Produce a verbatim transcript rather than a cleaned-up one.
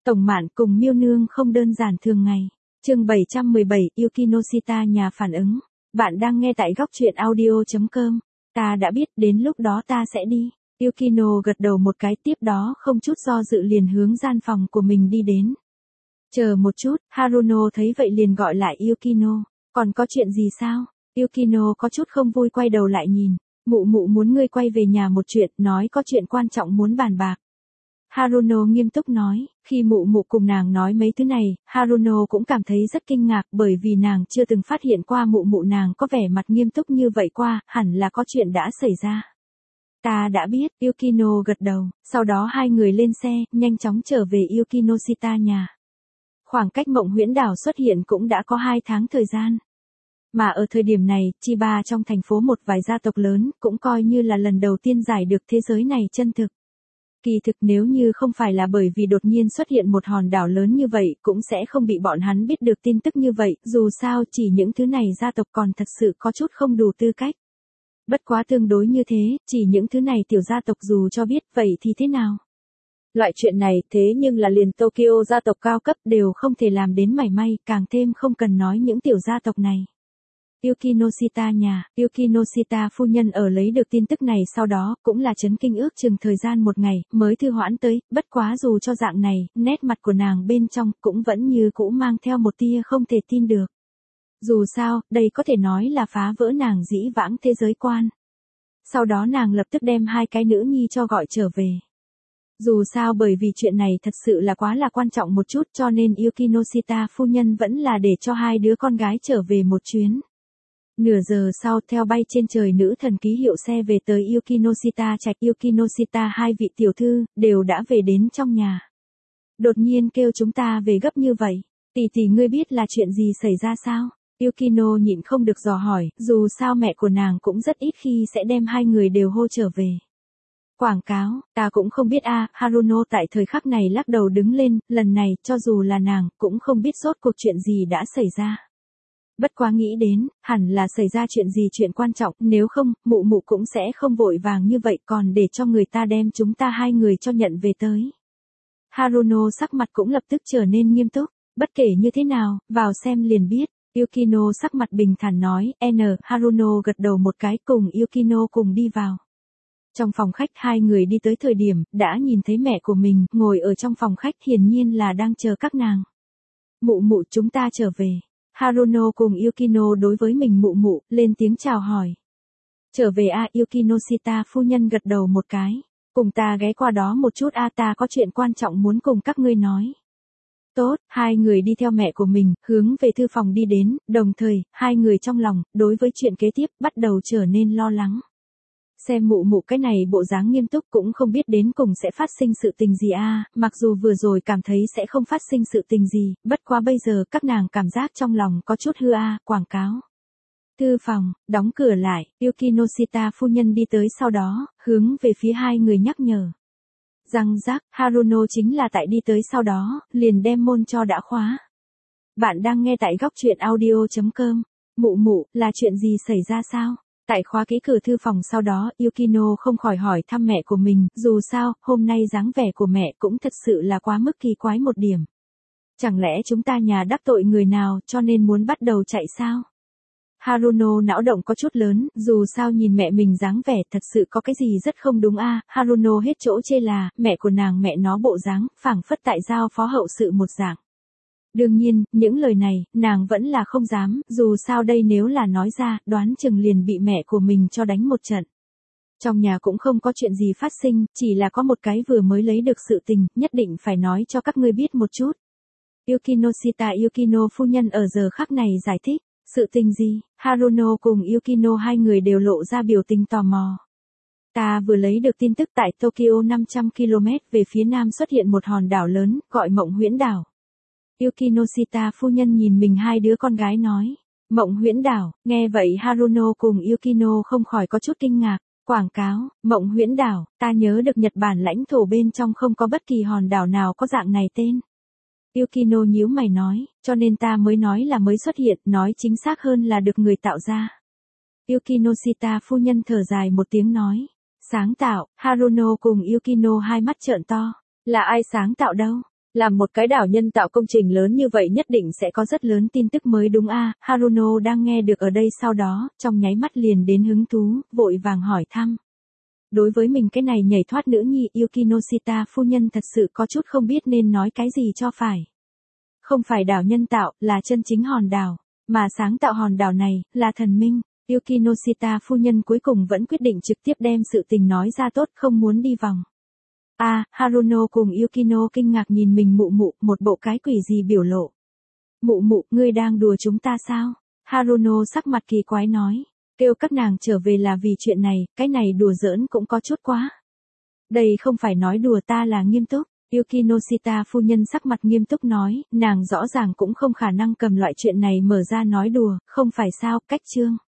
Tổng Mạn cùng Miêu Nương không đơn giản thường ngày. Chương bảy trăm mười bảy, Yukinoshita nhà phản ứng. Bạn đang nghe tại góc truyện audio chấm com. Ta đã biết, đến lúc đó ta sẽ đi. Yukino gật đầu một cái, tiếp đó không chút do dự liền hướng gian phòng của mình đi đến. Chờ một chút, Haruno thấy vậy liền gọi lại Yukino. Còn có chuyện gì sao? Yukino có chút không vui quay đầu lại nhìn. Mụ mụ muốn ngươi quay về nhà một chuyện, nói có chuyện quan trọng muốn bàn bạc. Haruno nghiêm túc nói, khi mụ mụ cùng nàng nói mấy thứ này, Haruno cũng cảm thấy rất kinh ngạc bởi vì nàng chưa từng phát hiện qua mụ mụ nàng có vẻ mặt nghiêm túc như vậy qua, hẳn là có chuyện đã xảy ra. Ta đã biết, Yukino gật đầu, sau đó hai người lên xe, nhanh chóng trở về Yukinoshita nhà. Khoảng cách Mộng Huyễn Đảo xuất hiện cũng đã có hai tháng thời gian. Mà ở thời điểm này, Chiba trong thành phố một vài gia tộc lớn, cũng coi như là lần đầu tiên giải được thế giới này chân thực. Kỳ thực nếu như không phải là bởi vì đột nhiên xuất hiện một hòn đảo lớn như vậy, cũng sẽ không bị bọn hắn biết được tin tức như vậy, dù sao chỉ những thứ này gia tộc còn thật sự có chút không đủ tư cách. Bất quá tương đối như thế, chỉ những thứ này tiểu gia tộc dù cho biết vậy thì thế nào? Loại chuyện này thế nhưng là liền Tokyo gia tộc cao cấp đều không thể làm đến mảy may, càng thêm không cần nói những tiểu gia tộc này. Yukinoshita nhà, Yukinoshita phu nhân ở lấy được tin tức này sau đó, cũng là chấn kinh ước chừng thời gian một ngày, mới thư hoãn tới, bất quá dù cho dạng này, nét mặt của nàng bên trong, cũng vẫn như cũ mang theo một tia không thể tin được. Dù sao, đây có thể nói là phá vỡ nàng dĩ vãng thế giới quan. Sau đó nàng lập tức đem hai cái nữ nhi cho gọi trở về. Dù sao bởi vì chuyện này thật sự là quá là quan trọng một chút cho nên Yukinoshita phu nhân vẫn là để cho hai đứa con gái trở về một chuyến. Nửa giờ sau theo bay trên trời nữ thần ký hiệu xe về tới Yukinoshita trạch Yukinoshita hai vị tiểu thư, đều đã về đến trong nhà. Đột nhiên kêu chúng ta về gấp như vậy, tỷ tỷ ngươi biết là chuyện gì xảy ra sao? Yukino nhịn không được dò hỏi, dù sao mẹ của nàng cũng rất ít khi sẽ đem hai người đều hô trở về. Quảng cáo, ta cũng không biết a. À, Haruno tại thời khắc này lắc đầu đứng lên, lần này cho dù là nàng, cũng không biết rốt cuộc chuyện gì đã xảy ra. Bất quá nghĩ đến, hẳn là xảy ra chuyện gì chuyện quan trọng, nếu không, mụ mụ cũng sẽ không vội vàng như vậy còn để cho người ta đem chúng ta hai người cho nhận về tới. Haruno sắc mặt cũng lập tức trở nên nghiêm túc, bất kể như thế nào, vào xem liền biết. Yukino sắc mặt bình thản nói, N, Haruno gật đầu một cái cùng Yukino cùng đi vào. Trong phòng khách hai người đi tới thời điểm, đã nhìn thấy mẹ của mình, ngồi ở trong phòng khách hiển nhiên là đang chờ các nàng. Mụ mụ chúng ta trở về. Haruno cùng Yukino đối với mình mụ mụ, lên tiếng chào hỏi. Trở về a. Yukinoshita phu nhân gật đầu một cái. Cùng ta ghé qua đó một chút a, ta có chuyện quan trọng muốn cùng các ngươi nói. Tốt, hai người đi theo mẹ của mình, hướng về thư phòng đi đến, đồng thời, hai người trong lòng, đối với chuyện kế tiếp, bắt đầu trở nên lo lắng. Xem mụ mụ cái này bộ dáng nghiêm túc cũng không biết đến cùng sẽ phát sinh sự tình gì a. À, mặc dù vừa rồi cảm thấy sẽ không phát sinh sự tình gì, bất quá bây giờ các nàng cảm giác trong lòng có chút hư a. À, quảng cáo. Thư phòng, đóng cửa lại, Yukinoshita phu nhân đi tới sau đó, hướng về phía hai người nhắc nhở. Răng rác, Haruno chính là tại đi tới sau đó, liền đem môn cho đã khóa. Bạn đang nghe tại góc truyện audio chấm com. Mụ mụ, là chuyện gì xảy ra sao? Tại khóa kỹ cửa thư phòng sau đó, Yukino không khỏi hỏi thăm mẹ của mình, dù sao, hôm nay dáng vẻ của mẹ cũng thật sự là quá mức kỳ quái một điểm. Chẳng lẽ chúng ta nhà đắc tội người nào cho nên muốn bắt đầu chạy sao? Haruno não động có chút lớn, dù sao nhìn mẹ mình dáng vẻ thật sự có cái gì rất không đúng a. À, Haruno hết chỗ chê là, mẹ của nàng mẹ nó bộ dáng, phảng phất tại giao phó hậu sự một dạng. Đương nhiên, những lời này, nàng vẫn là không dám, dù sao đây nếu là nói ra, đoán chừng liền bị mẹ của mình cho đánh một trận. Trong nhà cũng không có chuyện gì phát sinh, chỉ là có một cái vừa mới lấy được sự tình, nhất định phải nói cho các ngươi biết một chút. Yukinoshita Yukino phu nhân ở giờ khắc này giải thích, sự tình gì, Haruno cùng Yukino hai người đều lộ ra biểu tình tò mò. Ta vừa lấy được tin tức tại Tokyo năm trăm ki lô mét về phía nam xuất hiện một hòn đảo lớn, gọi Mộng Huyễn Đảo. Yukinoshita phu nhân nhìn mình hai đứa con gái nói. Mộng Huyễn Đảo, nghe vậy Haruno cùng Yukino không khỏi có chút kinh ngạc. Quảng cáo, Mộng Huyễn Đảo, ta nhớ được Nhật Bản lãnh thổ bên trong không có bất kỳ hòn đảo nào có dạng này tên. Yukino nhíu mày nói, cho nên ta mới nói là mới xuất hiện, nói chính xác hơn là được người tạo ra. Yukinoshita phu nhân thở dài một tiếng nói. Sáng tạo, Haruno cùng Yukino hai mắt trợn to. Là ai sáng tạo đâu? Làm một cái đảo nhân tạo công trình lớn như vậy nhất định sẽ có rất lớn tin tức mới đúng a? Haruno đang nghe được ở đây sau đó, trong nháy mắt liền đến hứng thú, vội vàng hỏi thăm. Đối với mình cái này nhảy thoát nữ nhi Yukinoshita phu nhân thật sự có chút không biết nên nói cái gì cho phải. Không phải đảo nhân tạo, là chân chính hòn đảo, mà sáng tạo hòn đảo này, là thần minh. Yukinoshita phu nhân cuối cùng vẫn quyết định trực tiếp đem sự tình nói ra tốt, không muốn đi vòng. A, à, Haruno cùng Yukino kinh ngạc nhìn mình mụ mụ, một bộ cái quỷ gì biểu lộ. Mụ mụ, ngươi đang đùa chúng ta sao? Haruno sắc mặt kỳ quái nói. Kêu các nàng trở về là vì chuyện này, cái này đùa giỡn cũng có chút quá. Đây không phải nói đùa, ta là nghiêm túc. Yukinoshita phu nhân sắc mặt nghiêm túc nói, nàng rõ ràng cũng không khả năng cầm loại chuyện này mở ra nói đùa, không phải sao, cách chương.